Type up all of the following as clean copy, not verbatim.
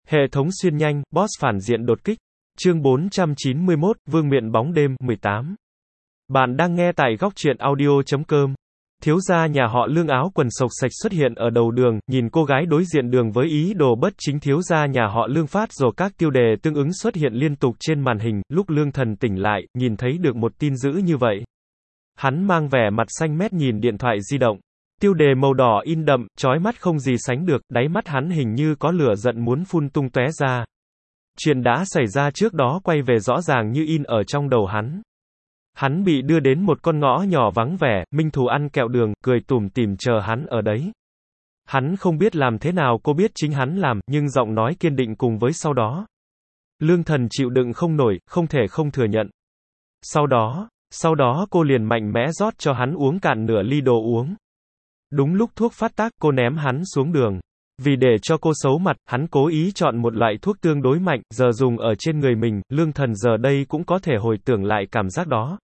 Hệ thống xuyên nhanh, boss phản diện đột kích. Chương 491, Vương miện bóng đêm, 18. Bạn đang nghe tại góc truyện audio.com. Thiếu gia nhà họ Lương áo quần sộc sạch xuất hiện ở đầu đường, nhìn cô gái đối diện đường với ý đồ bất chính. Thiếu gia nhà họ Lương phát rồi các tiêu đề tương ứng xuất hiện liên tục trên màn hình. Lúc Lương Thần tỉnh lại, nhìn thấy được một tin dữ như vậy. Hắn mang vẻ mặt xanh mét nhìn điện thoại di động. Tiêu đề màu đỏ in đậm, chói mắt không gì sánh được, đáy mắt hắn hình như có lửa giận muốn phun tung tóe ra. Chuyện đã xảy ra trước đó quay về rõ ràng như in ở trong đầu hắn. Hắn bị đưa đến một con ngõ nhỏ vắng vẻ, Minh Thù ăn kẹo đường, cười tủm tỉm chờ hắn ở đấy. Hắn không biết làm thế nào, cô biết chính hắn làm, nhưng giọng nói kiên định cùng với sau đó. Lương Thần chịu đựng không nổi, không thể không thừa nhận. Sau đó cô liền mạnh mẽ rót cho hắn uống cạn nửa ly đồ uống. Đúng lúc thuốc phát tác, cô ném hắn xuống đường. Vì để cho cô xấu mặt, hắn cố ý chọn một loại thuốc tương đối mạnh, giờ dùng ở trên người mình. Lương Thần giờ đây cũng có thể hồi tưởng lại cảm giác đó.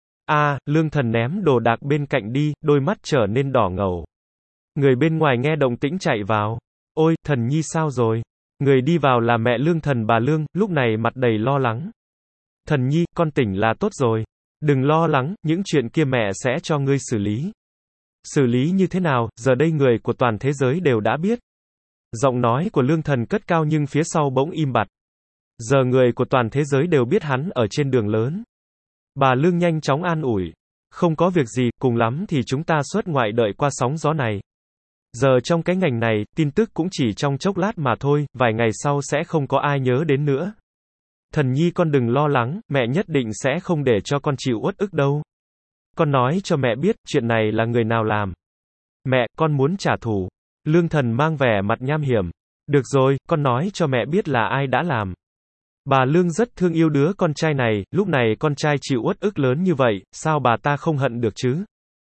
Lương Thần ném đồ đạc bên cạnh đi, đôi mắt trở nên đỏ ngầu. Người bên ngoài nghe động tĩnh chạy vào. Ôi, Thần Nhi sao rồi? Người đi vào là mẹ Lương Thần, bà Lương, lúc này mặt đầy lo lắng. Thần Nhi, con tỉnh là tốt rồi. Đừng lo lắng, những chuyện kia mẹ sẽ cho ngươi xử lý. Xử lý như thế nào, giờ đây người của toàn thế giới đều đã biết. Giọng nói của Lương Thần cất cao nhưng phía sau bỗng im bặt. Giờ người của toàn thế giới đều biết hắn ở trên đường lớn. Bà Lương nhanh chóng an ủi. Không có việc gì, cùng lắm thì chúng ta xuất ngoại đợi qua sóng gió này. Giờ trong cái ngành này, tin tức cũng chỉ trong chốc lát mà thôi, vài ngày sau sẽ không có ai nhớ đến nữa. Thần Nhi con đừng lo lắng, mẹ nhất định sẽ không để cho con chịu uất ức đâu. Con nói cho mẹ biết, chuyện này là người nào làm. Mẹ, con muốn trả thù. Lương Thần mang vẻ mặt nham hiểm. Được rồi, con nói cho mẹ biết là ai đã làm. Bà Lương rất thương yêu đứa con trai này, lúc này con trai chịu uất ức lớn như vậy, sao bà ta không hận được chứ?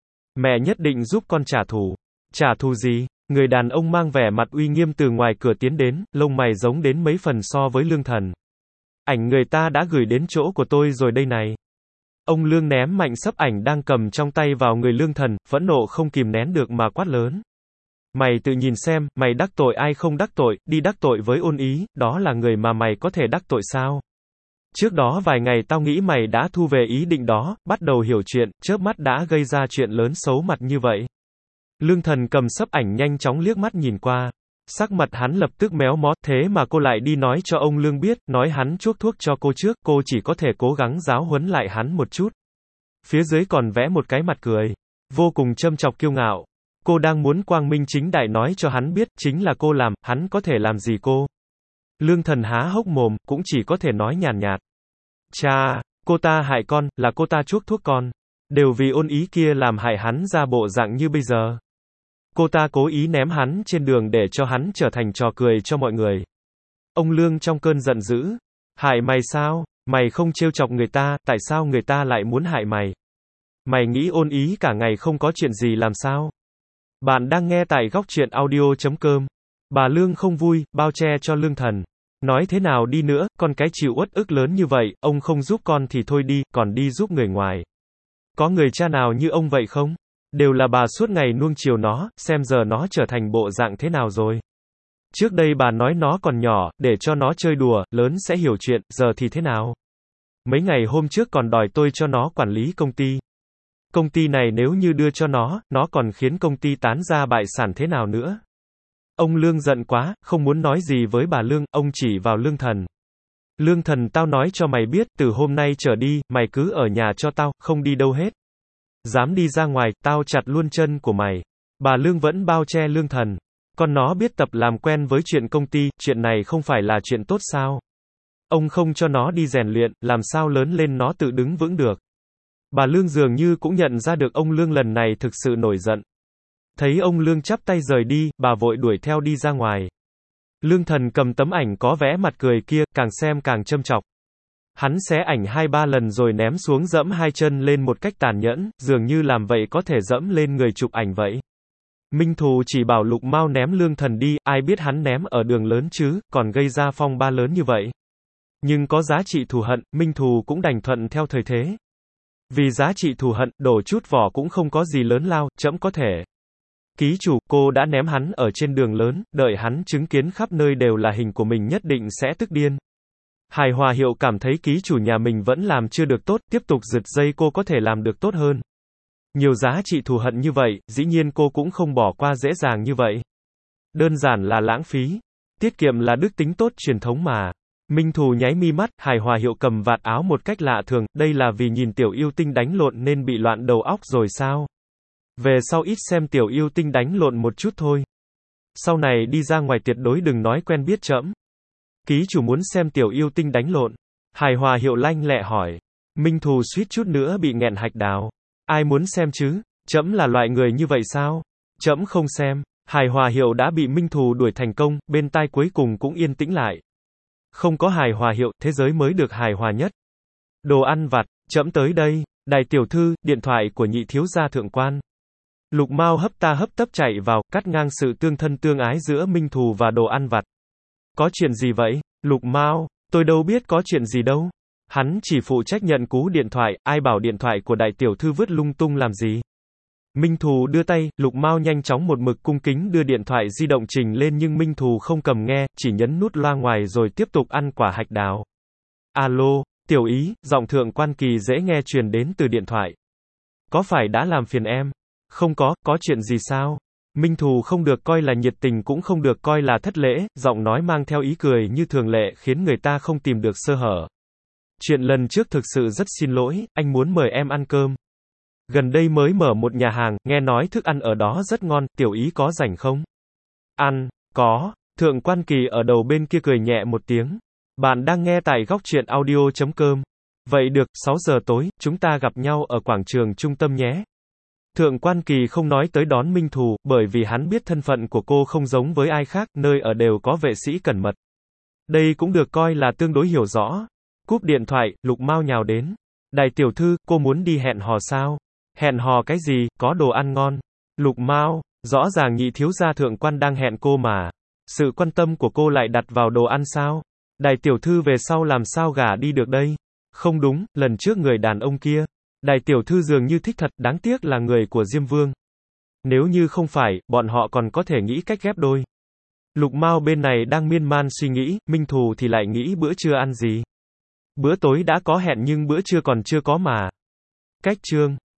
Mẹ nhất định giúp con trả thù. Trả thù gì? Người đàn ông mang vẻ mặt uy nghiêm từ ngoài cửa tiến đến, lông mày giống đến mấy phần so với Lương Thần. Ảnh người ta đã gửi đến chỗ của tôi rồi đây này. Ông Lương ném mạnh sấp ảnh đang cầm trong tay vào người Lương Thần, phẫn nộ không kìm nén được mà quát lớn. Mày tự nhìn xem, mày đắc tội ai không đắc tội, đi đắc tội với Ôn Ý, đó là người mà mày có thể đắc tội sao? Trước đó vài ngày tao nghĩ mày đã thu về ý định đó, bắt đầu hiểu chuyện, chớp mắt đã gây ra chuyện lớn xấu mặt như vậy. Lương Thần cầm sấp ảnh nhanh chóng liếc mắt nhìn qua. Sắc mặt hắn lập tức méo mó, thế mà cô lại đi nói cho ông Lương biết, nói hắn chuốc thuốc cho cô trước, cô chỉ có thể cố gắng giáo huấn lại hắn một chút. Phía dưới còn vẽ một cái mặt cười, vô cùng châm chọc kiêu ngạo. Cô đang muốn quang minh chính đại nói cho hắn biết, chính là cô làm, hắn có thể làm gì cô. Lương Thần há hốc mồm, cũng chỉ có thể nói nhàn nhạt. Cha, cô ta hại con, là cô ta chuốc thuốc con. Đều vì Ôn Ý kia làm hại hắn ra bộ dạng như bây giờ. Cô ta cố ý ném hắn trên đường để cho hắn trở thành trò cười cho mọi người. Ông Lương trong cơn giận dữ. Hại mày sao? Mày không trêu chọc người ta, tại sao người ta lại muốn hại mày? Mày nghĩ Ôn Ý cả ngày không có chuyện gì làm sao? Bạn đang nghe tại góc truyện audio.com. Bà Lương không vui, bao che cho Lương Thần. Nói thế nào đi nữa, con cái chịu uất ức lớn như vậy, ông không giúp con thì thôi đi, còn đi giúp người ngoài. Có người cha nào như ông vậy không? Đều là bà suốt ngày nuông chiều nó, xem giờ nó trở thành bộ dạng thế nào rồi. Trước đây bà nói nó còn nhỏ, để cho nó chơi đùa, lớn sẽ hiểu chuyện, giờ thì thế nào? Mấy ngày hôm trước còn đòi tôi cho nó quản lý công ty. Công ty này nếu như đưa cho nó còn khiến công ty tán ra bại sản thế nào nữa? Ông Lương giận quá, không muốn nói gì với bà Lương, ông chỉ vào Lương Thần. Lương Thần, tao nói cho mày biết, từ hôm nay trở đi, mày cứ ở nhà cho tao, không đi đâu hết. Dám đi ra ngoài, tao chặt luôn chân của mày. Bà Lương vẫn bao che Lương Thần. Con nó biết tập làm quen với chuyện công ty, chuyện này không phải là chuyện tốt sao? Ông không cho nó đi rèn luyện, làm sao lớn lên nó tự đứng vững được? Bà Lương dường như cũng nhận ra được ông Lương lần này thực sự nổi giận. Thấy ông Lương chắp tay rời đi, bà vội đuổi theo đi ra ngoài. Lương Thần cầm tấm ảnh có vẽ mặt cười kia, càng xem càng châm chọc. Hắn xé ảnh 2-3 lần rồi ném xuống dẫm hai chân lên một cách tàn nhẫn, dường như làm vậy có thể dẫm lên người chụp ảnh vậy. Minh Thù chỉ bảo Lục Mao ném Lương Thần đi, ai biết hắn ném ở đường lớn chứ, còn gây ra phong ba lớn như vậy. Nhưng có giá trị thù hận, Minh Thù cũng đành thuận theo thời thế. Vì giá trị thù hận, đổ chút vỏ cũng không có gì lớn lao, trẫm có thể. Ký chủ, cô đã ném hắn ở trên đường lớn, đợi hắn chứng kiến khắp nơi đều là hình của mình nhất định sẽ tức điên. Hài Hòa Hiệu cảm thấy ký chủ nhà mình vẫn làm chưa được tốt, tiếp tục giật dây cô có thể làm được tốt hơn. Nhiều giá trị thù hận như vậy, dĩ nhiên cô cũng không bỏ qua dễ dàng như vậy. Đơn giản là lãng phí. Tiết kiệm là đức tính tốt truyền thống mà. Minh Thù nháy mi mắt, Hài Hòa Hiệu cầm vạt áo một cách lạ thường, đây là vì nhìn Tiểu Yêu Tinh đánh lộn nên bị loạn đầu óc rồi sao? Về sau ít xem Tiểu Yêu Tinh đánh lộn một chút thôi. Sau này đi ra ngoài tuyệt đối đừng nói quen biết trẫm. Ký chủ muốn xem Tiểu Yêu Tinh đánh lộn. Hài Hòa Hiệu lanh lẹ hỏi. Minh Thù suýt chút nữa bị nghẹn hạch đào. Ai muốn xem chứ? Trẫm là loại người như vậy sao? Trẫm không xem. Hài Hòa Hiệu đã bị Minh Thù đuổi thành công, bên tai cuối cùng cũng yên tĩnh lại. Không có Hài Hòa Hiệu, thế giới mới được hài hòa nhất. Đồ ăn vặt, trẫm tới đây. Đại tiểu thư, điện thoại của nhị thiếu gia thượng quan. Lục Mao hấp ta hấp tấp chạy vào, cắt ngang sự tương thân tương ái giữa Minh Thù và đồ ăn vặt. Có chuyện gì vậy? Lục Mao, tôi đâu biết có chuyện gì đâu. Hắn chỉ phụ trách nhận cú điện thoại, ai bảo điện thoại của đại tiểu thư vứt lung tung làm gì. Minh Thù đưa tay, Lục Mao nhanh chóng một mực cung kính đưa điện thoại di động trình lên nhưng Minh Thù không cầm nghe, chỉ nhấn nút loa ngoài rồi tiếp tục ăn quả hạch đào. Alo, tiểu ý, giọng thượng quan Kỳ dễ nghe truyền đến từ điện thoại. Có phải đã làm phiền em? Không có chuyện gì sao? Minh Thù không được coi là nhiệt tình cũng không được coi là thất lễ, giọng nói mang theo ý cười như thường lệ khiến người ta không tìm được sơ hở. Chuyện lần trước thực sự rất xin lỗi, anh muốn mời em ăn cơm. Gần đây mới mở một nhà hàng, nghe nói thức ăn ở đó rất ngon, tiểu ý có rảnh không? Ăn, có, thượng quan Kỳ ở đầu bên kia cười nhẹ một tiếng. Bạn đang nghe tại góc truyện audio.com. Vậy được, 6 giờ tối, chúng ta gặp nhau ở quảng trường trung tâm nhé. Thượng quan Kỳ không nói tới đón Minh Thù, bởi vì hắn biết thân phận của cô không giống với ai khác, nơi ở đều có vệ sĩ cẩn mật. Đây cũng được coi là tương đối hiểu rõ. Cúp điện thoại, Lục Mao nhào đến. Đại tiểu thư, cô muốn đi hẹn hò sao? Hẹn hò cái gì, có đồ ăn ngon. Lục Mao, rõ ràng nhị thiếu gia thượng quan đang hẹn cô mà. Sự quan tâm của cô lại đặt vào đồ ăn sao? Đại tiểu thư về sau làm sao gả đi được đây? Không đúng, lần trước người đàn ông kia. Đại tiểu thư dường như thích thật, đáng tiếc là người của Diêm Vương. Nếu như không phải, bọn họ còn có thể nghĩ cách ghép đôi. Lục Mao bên này đang miên man suy nghĩ, Minh Thù thì lại nghĩ bữa trưa ăn gì. Bữa tối đã có hẹn nhưng bữa trưa còn chưa có mà. Cách chương